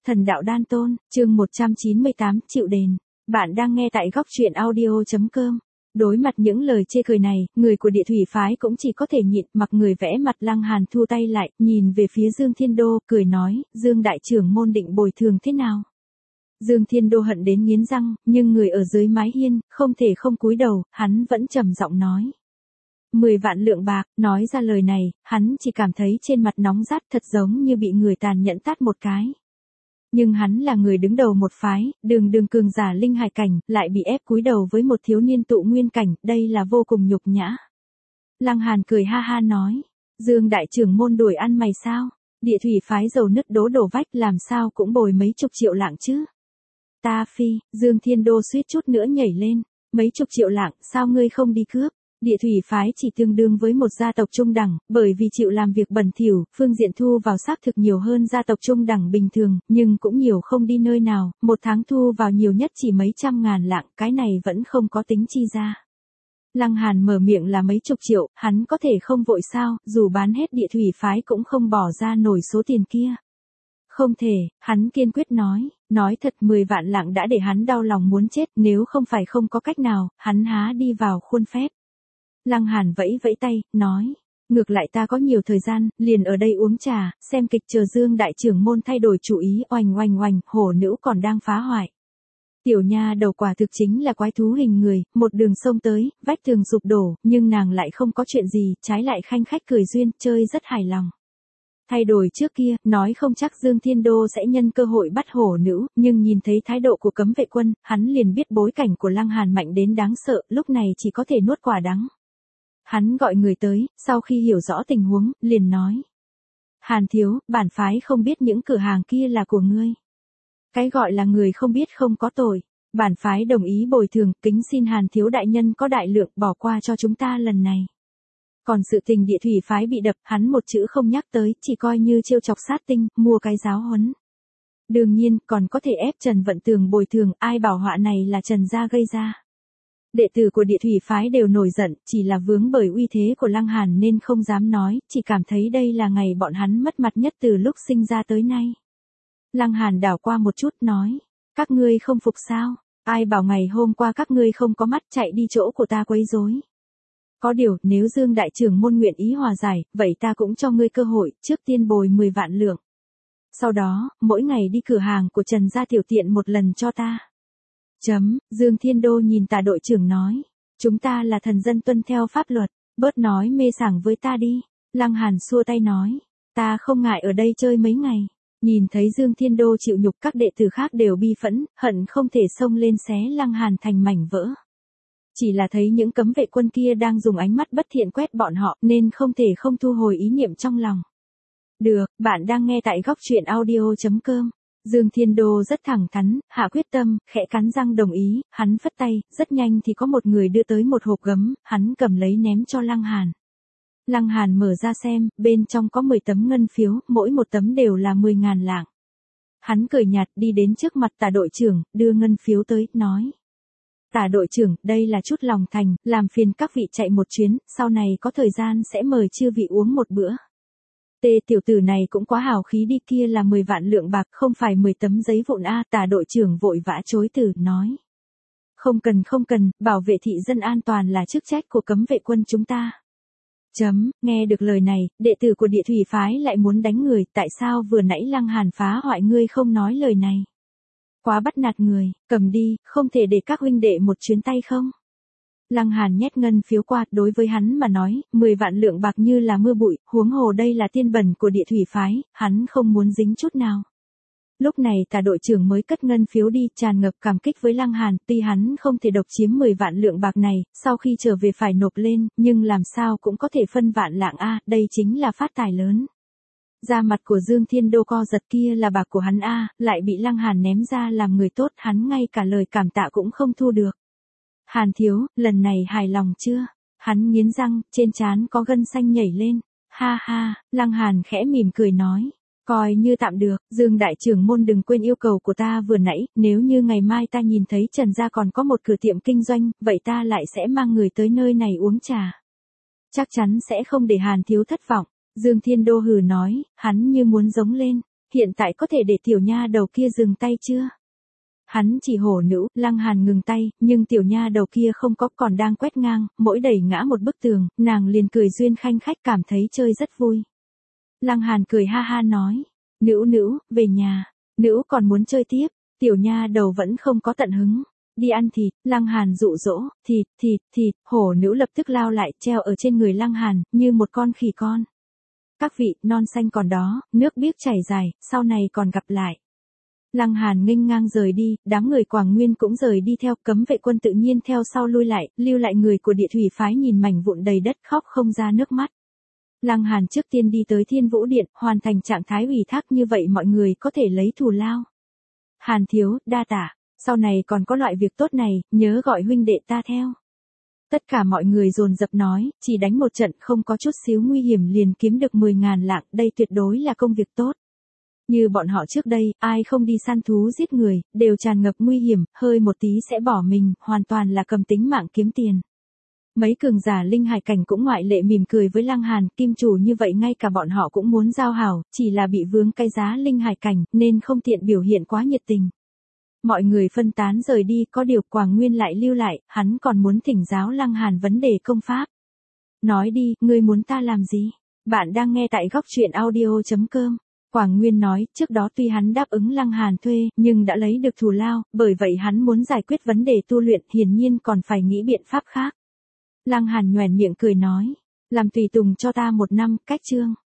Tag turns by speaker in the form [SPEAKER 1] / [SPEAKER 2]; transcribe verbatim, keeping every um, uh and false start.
[SPEAKER 1] Thần đạo đan tôn, chương một trăm chín mươi tám, chịu đền. Bạn đang nghe tại góc truyện audio chấm com. Đối mặt những lời chê cười này, người của địa thủy phái cũng chỉ có thể nhịn, mặc người vẽ mặt. Lăng Hàn thu tay lại, nhìn về phía Dương Thiên Đô, cười nói, Dương đại trưởng môn định bồi thường thế nào? Dương Thiên Đô hận đến nghiến răng, nhưng người ở dưới mái hiên, không thể không cúi đầu, hắn vẫn trầm giọng nói. Mười vạn lượng bạc, nói ra lời này, hắn chỉ cảm thấy trên mặt nóng rát thật giống như bị người tàn nhẫn tát một cái. Nhưng hắn là người đứng đầu một phái, đường đường cường giả linh hải cảnh, lại bị ép cúi đầu với một thiếu niên tụ nguyên cảnh, đây là vô cùng nhục nhã. Lăng Hàn cười ha ha nói, Dương đại trưởng môn đuổi ăn mày sao? Địa thủy phái dầu nứt đố đổ vách làm sao cũng bồi mấy chục triệu lạng chứ? Ta phi, Dương Thiên Đô suýt chút nữa nhảy lên, mấy chục triệu lạng, sao ngươi không đi cướp? Địa thủy phái chỉ tương đương với một gia tộc trung đẳng, bởi vì chịu làm việc bẩn thỉu, phương diện thu vào xác thực nhiều hơn gia tộc trung đẳng bình thường, nhưng cũng nhiều không đi nơi nào, một tháng thu vào nhiều nhất chỉ mấy trăm ngàn lạng, cái này vẫn không có tính chi ra. Lăng Hàn mở miệng là mấy chục triệu, hắn có thể không vội sao, dù bán hết địa thủy phái cũng không bỏ ra nổi số tiền kia. Không thể, hắn kiên quyết nói, nói thật mười vạn lạng đã để hắn đau lòng muốn chết, nếu không phải không có cách nào, hắn há đi vào khuôn phép. Lăng Hàn vẫy vẫy tay, nói, ngược lại ta có nhiều thời gian, liền ở đây uống trà, xem kịch chờ Dương đại trưởng môn thay đổi chủ ý, oành oành oành, hổ nữ còn đang phá hoại. Tiểu nha đầu quả thực chính là quái thú hình người, một đường sông tới, vách tường sụp đổ, nhưng nàng lại không có chuyện gì, trái lại khanh khách cười duyên, chơi rất hài lòng. Thay đổi trước kia, nói không chắc Dương Thiên Đô sẽ nhân cơ hội bắt hổ nữ, nhưng nhìn thấy thái độ của cấm vệ quân, hắn liền biết bối cảnh của Lăng Hàn mạnh đến đáng sợ, lúc này chỉ có thể nuốt quả đắng. Hắn gọi người tới, sau khi hiểu rõ tình huống, liền nói. Hàn thiếu, bản phái không biết những cửa hàng kia là của ngươi. Cái gọi là người không biết không có tội. Bản phái đồng ý bồi thường, kính xin Hàn thiếu đại nhân có đại lượng bỏ qua cho chúng ta lần này. Còn sự tình địa thủy phái bị đập, hắn một chữ không nhắc tới, chỉ coi như trêu chọc sát tinh, mua cái giáo huấn. Đương nhiên, còn có thể ép Trần Vận Tường bồi thường, ai bảo họa này là Trần gia gây ra. Đệ tử của địa thủy phái đều nổi giận, chỉ là vướng bởi uy thế của Lăng Hàn nên không dám nói, chỉ cảm thấy đây là ngày bọn hắn mất mặt nhất từ lúc sinh ra tới nay. Lăng Hàn đảo qua một chút nói, các ngươi không phục sao, ai bảo ngày hôm qua các ngươi không có mắt chạy đi chỗ của ta quấy rối. Có điều, nếu Dương đại trưởng môn nguyện ý hòa giải, vậy ta cũng cho ngươi cơ hội, trước tiên bồi mười vạn lượng. Sau đó, mỗi ngày đi cửa hàng của Trần gia tiểu tiện một lần cho ta. Chấm, Dương Thiên Đô nhìn Tả đội trưởng nói, chúng ta là thần dân tuân theo pháp luật, bớt nói mê sảng với ta đi. Lăng Hàn xua tay nói, ta không ngại ở đây chơi mấy ngày. Nhìn thấy Dương Thiên Đô chịu nhục, các đệ tử khác đều bi phẫn, hận không thể xông lên xé Lăng Hàn thành mảnh vỡ. Chỉ là thấy những cấm vệ quân kia đang dùng ánh mắt bất thiện quét bọn họ, nên không thể không thu hồi ý niệm trong lòng. Được, bạn đang nghe tại góc truyện audio chấm com. Dương Thiên Đô rất thẳng thắn, hạ quyết tâm, khẽ cắn răng đồng ý, hắn phất tay, rất nhanh thì có một người đưa tới một hộp gấm, hắn cầm lấy ném cho Lăng Hàn. Lăng Hàn mở ra xem, bên trong có mười tấm ngân phiếu, mỗi một tấm đều là mười ngàn lạng. Hắn cười nhạt đi đến trước mặt Tả đội trưởng, đưa ngân phiếu tới, nói. Tả đội trưởng, đây là chút lòng thành, làm phiền các vị chạy một chuyến, sau này có thời gian sẽ mời chư vị uống một bữa. Tê tiểu tử này cũng quá hào khí đi, kia là mười vạn lượng bạc, không phải mười tấm giấy vụn a. Tả đội trưởng vội vã chối từ, nói. Không cần không cần, bảo vệ thị dân an toàn là chức trách của cấm vệ quân chúng ta. Chấm, nghe được lời này, đệ tử của địa thủy phái lại muốn đánh người, tại sao vừa nãy Lăng Hàn phá hoại ngươi không nói lời này? Quá bắt nạt người, cầm đi, không thể để các huynh đệ một chuyến tay không? Lăng Hàn nhét ngân phiếu qua, đối với hắn mà nói, mười vạn lượng bạc như là mưa bụi, huống hồ đây là tiên bẩn của địa thủy phái, hắn không muốn dính chút nào. Lúc này Tả đội trưởng mới cất ngân phiếu đi, tràn ngập cảm kích với Lăng Hàn, tuy hắn không thể độc chiếm mười vạn lượng bạc này, sau khi trở về phải nộp lên, nhưng làm sao cũng có thể phân vạn lạng a, đây chính là phát tài lớn. Da mặt của Dương Thiên Đô co giật, kia là bạc của hắn a, lại bị Lăng Hàn ném ra làm người tốt, hắn ngay cả lời cảm tạ cũng không thu được. Hàn thiếu, lần này hài lòng chưa? Hắn nghiến răng, trên trán có gân xanh nhảy lên. Ha ha, Lăng Hàn khẽ mỉm cười nói. Coi như tạm được, Dương đại trưởng môn đừng quên yêu cầu của ta vừa nãy, nếu như ngày mai ta nhìn thấy Trần gia còn có một cửa tiệm kinh doanh, vậy ta lại sẽ mang người tới nơi này uống trà. Chắc chắn sẽ không để Hàn thiếu thất vọng. Dương Thiên Đô hừ nói, hắn như muốn giống lên. hiện tại có thể để tiểu nha đầu kia dừng tay chưa? Hắn chỉ hổ nữ, Lăng Hàn ngừng tay, nhưng tiểu nha đầu kia không có, còn đang quét ngang, mỗi đẩy ngã một bức tường, nàng liền cười duyên khanh khách, cảm thấy chơi rất vui. Lăng Hàn cười ha ha nói, nữ nữ, về nhà, nữ còn muốn chơi tiếp, tiểu nha đầu vẫn không có tận hứng. Đi ăn thịt, Lăng Hàn dụ dỗ, thịt, thịt, thịt, hổ nữ lập tức lao lại, treo ở trên người Lăng Hàn, như một con khỉ con. Các vị, non xanh còn đó, nước biếc chảy dài, sau này còn gặp lại. Lăng Hàn nghênh ngang rời đi, đám người Quảng Nguyên cũng rời đi theo, cấm vệ quân tự nhiên theo sau lui lại, lưu lại người của Địa Thủy phái nhìn mảnh vụn đầy đất khóc không ra nước mắt. Lăng Hàn trước tiên đi tới Thiên Vũ Điện, hoàn thành trạng thái ủy thác, như vậy mọi người có thể lấy thù lao. Hàn thiếu, đa tạ, sau này còn có loại việc tốt này, nhớ gọi huynh đệ ta theo. Tất cả mọi người dồn dập nói, chỉ đánh một trận không có chút xíu nguy hiểm liền kiếm được mười ngàn lạng, đây tuyệt đối là công việc tốt. Như bọn họ trước đây, ai không đi săn thú giết người, đều tràn ngập nguy hiểm, hơi một tí sẽ bỏ mình, hoàn toàn là cầm tính mạng kiếm tiền. Mấy cường giả linh hải cảnh cũng ngoại lệ mỉm cười với Lăng Hàn, kim chủ như vậy ngay cả bọn họ cũng muốn giao hảo, chỉ là bị vướng cái giá linh hải cảnh, nên không tiện biểu hiện quá nhiệt tình. Mọi người phân tán rời đi, có điều Quảng Nguyên lại lưu lại, hắn còn muốn thỉnh giáo Lăng Hàn vấn đề công pháp. Nói đi, ngươi muốn ta làm gì? Bạn đang nghe tại góc truyện audio chấm com. Quảng Nguyên nói, trước đó tuy hắn đáp ứng Lăng Hàn thuê, nhưng đã lấy được thù lao, bởi vậy hắn muốn giải quyết vấn đề tu luyện, hiển nhiên còn phải nghĩ biện pháp khác. Lăng Hàn nhoẻn miệng cười nói, làm tùy tùng cho ta một năm, cách chương.